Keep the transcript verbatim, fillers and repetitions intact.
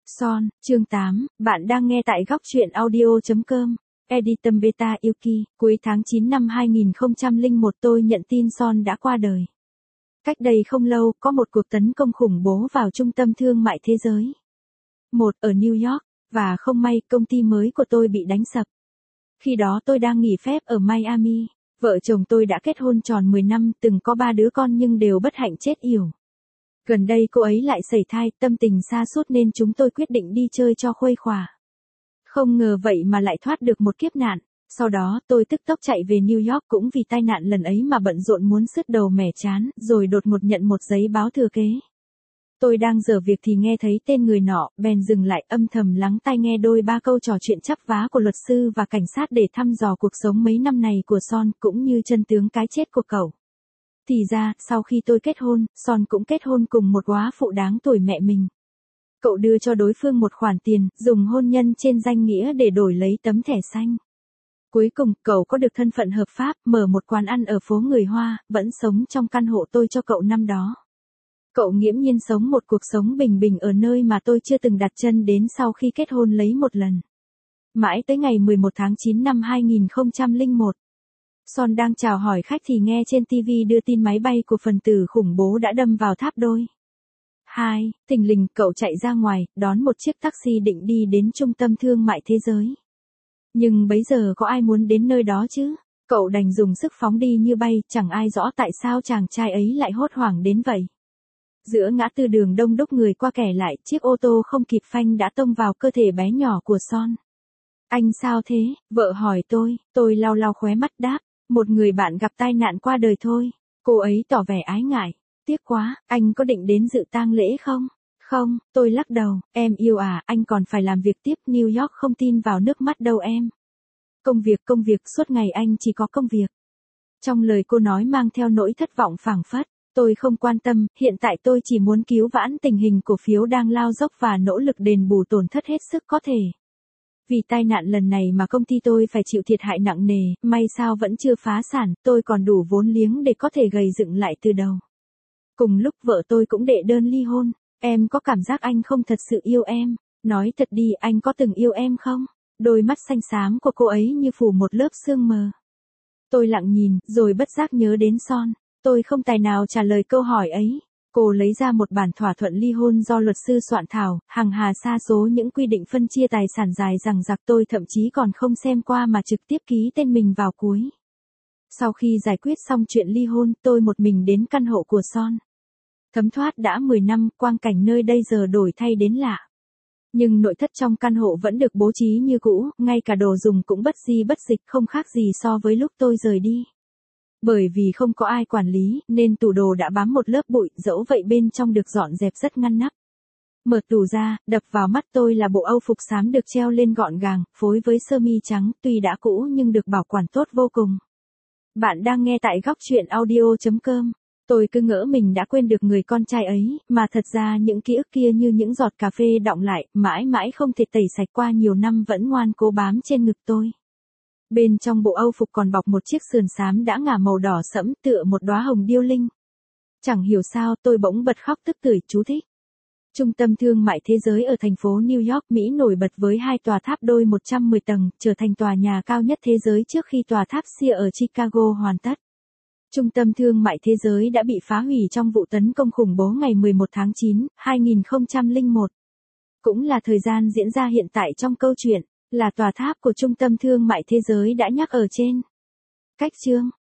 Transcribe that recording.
Son, chương tám, bạn đang nghe tại góc truyện audio chấm com. Editum Beta Yuki, cuối tháng chín năm hai nghìn không trăm lẻ một tôi nhận tin Son đã qua đời. Cách đây không lâu, có một cuộc tấn công khủng bố vào trung tâm thương mại thế giới. Một ở New York, và không may công ty mới của tôi bị đánh sập. Khi đó tôi đang nghỉ phép ở Miami, vợ chồng tôi đã kết hôn tròn mười năm, từng có ba đứa con nhưng đều bất hạnh chết yểu. Gần đây cô ấy lại sẩy thai, tâm tình sa sút nên chúng tôi quyết định đi chơi cho khuây khỏa. Không ngờ vậy mà lại thoát được một kiếp nạn. Sau đó tôi tức tốc chạy về New York cũng vì tai nạn lần ấy mà bận rộn muốn sứt đầu mẻ chán, rồi đột ngột nhận một giấy báo thừa kế. Tôi đang dở việc thì nghe thấy tên người nọ, bèn dừng lại âm thầm lắng tai nghe đôi ba câu trò chuyện chắp vá của luật sư và cảnh sát để thăm dò cuộc sống mấy năm này của Son cũng như chân tướng cái chết của cậu. Thì ra, sau khi tôi kết hôn, Son cũng kết hôn cùng một góa phụ đáng tuổi mẹ mình. Cậu đưa cho đối phương một khoản tiền, dùng hôn nhân trên danh nghĩa để đổi lấy tấm thẻ xanh. Cuối cùng, cậu có được thân phận hợp pháp, mở một quán ăn ở phố người Hoa, vẫn sống trong căn hộ tôi cho cậu năm đó. Cậu nghiễm nhiên sống một cuộc sống bình bình ở nơi mà tôi chưa từng đặt chân đến sau khi kết hôn lấy một lần. Mãi tới ngày mười một tháng chín năm hai nghìn không trăm lẻ một. Son đang chào hỏi khách thì nghe trên ti vi đưa tin máy bay của phần tử khủng bố đã đâm vào tháp đôi. Hai, thình lình cậu chạy ra ngoài, đón một chiếc taxi định đi đến trung tâm thương mại thế giới. Nhưng bấy giờ có ai muốn đến nơi đó chứ? Cậu đành dùng sức phóng đi như bay, chẳng ai rõ tại sao chàng trai ấy lại hốt hoảng đến vậy. Giữa ngã tư đường đông đúc người qua kẻ lại, chiếc ô tô không kịp phanh đã tông vào cơ thể bé nhỏ của Son. Anh sao thế? Vợ hỏi tôi, tôi lau lau khóe mắt đáp. Một người bạn gặp tai nạn qua đời thôi. Cô ấy tỏ vẻ ái ngại. Tiếc quá, anh có định đến dự tang lễ không? Không, tôi lắc đầu. Em yêu à, anh còn phải làm việc tiếp. New York không tin vào nước mắt đâu em. Công việc công việc, suốt ngày anh chỉ có công việc. Trong lời cô nói mang theo nỗi thất vọng phảng phất. Tôi không quan tâm, hiện tại tôi chỉ muốn cứu vãn tình hình cổ phiếu đang lao dốc và nỗ lực đền bù tổn thất hết sức có thể. Vì tai nạn lần này mà công ty tôi phải chịu thiệt hại nặng nề, may sao vẫn chưa phá sản, tôi còn đủ vốn liếng để có thể gầy dựng lại từ đầu. Cùng lúc vợ tôi cũng đệ đơn ly hôn, em có cảm giác anh không thật sự yêu em, nói thật đi anh có từng yêu em không? Đôi mắt xanh xám của cô ấy như phủ một lớp sương mờ. Tôi lặng nhìn, rồi bất giác nhớ đến Son, tôi không tài nào trả lời câu hỏi ấy. Cô lấy ra một bản thỏa thuận ly hôn do luật sư soạn thảo, hằng hà sa số những quy định phân chia tài sản dài dằng dặc tôi thậm chí còn không xem qua mà trực tiếp ký tên mình vào cuối. Sau khi giải quyết xong chuyện ly hôn, tôi một mình đến căn hộ của Son. Thấm thoát đã mười năm, quang cảnh nơi đây giờ đổi thay đến lạ. Nhưng nội thất trong căn hộ vẫn được bố trí như cũ, ngay cả đồ dùng cũng bất di bất dịch không khác gì so với lúc tôi rời đi. Bởi vì không có ai quản lý, nên tủ đồ đã bám một lớp bụi, dẫu vậy bên trong được dọn dẹp rất ngăn nắp. Mở tủ ra, đập vào mắt tôi là bộ âu phục xám được treo lên gọn gàng, phối với sơ mi trắng, tuy đã cũ nhưng được bảo quản tốt vô cùng. Bạn đang nghe tại góc truyện audio chấm com. Tôi cứ ngỡ mình đã quên được người con trai ấy, mà thật ra những ký ức kia như những giọt cà phê đọng lại, mãi mãi không thể tẩy sạch qua nhiều năm vẫn ngoan cố bám trên ngực tôi. Bên trong bộ âu phục còn bọc một chiếc sườn xám đã ngả màu đỏ sẫm tựa một đóa hồng điêu linh. Chẳng hiểu sao tôi bỗng bật khóc tức tưởi chú thích. Trung tâm thương mại thế giới ở thành phố New York, Mỹ nổi bật với hai tòa tháp đôi một trăm mười tầng, trở thành tòa nhà cao nhất thế giới trước khi tòa tháp Sears ở Chicago hoàn tất. Trung tâm thương mại thế giới đã bị phá hủy trong vụ tấn công khủng bố ngày mười một tháng chín, hai nghìn không trăm lẻ một. Cũng là thời gian diễn ra hiện tại trong câu chuyện. Là tòa tháp của Trung tâm Thương mại Thế giới đã nhắc ở trên. Cách chương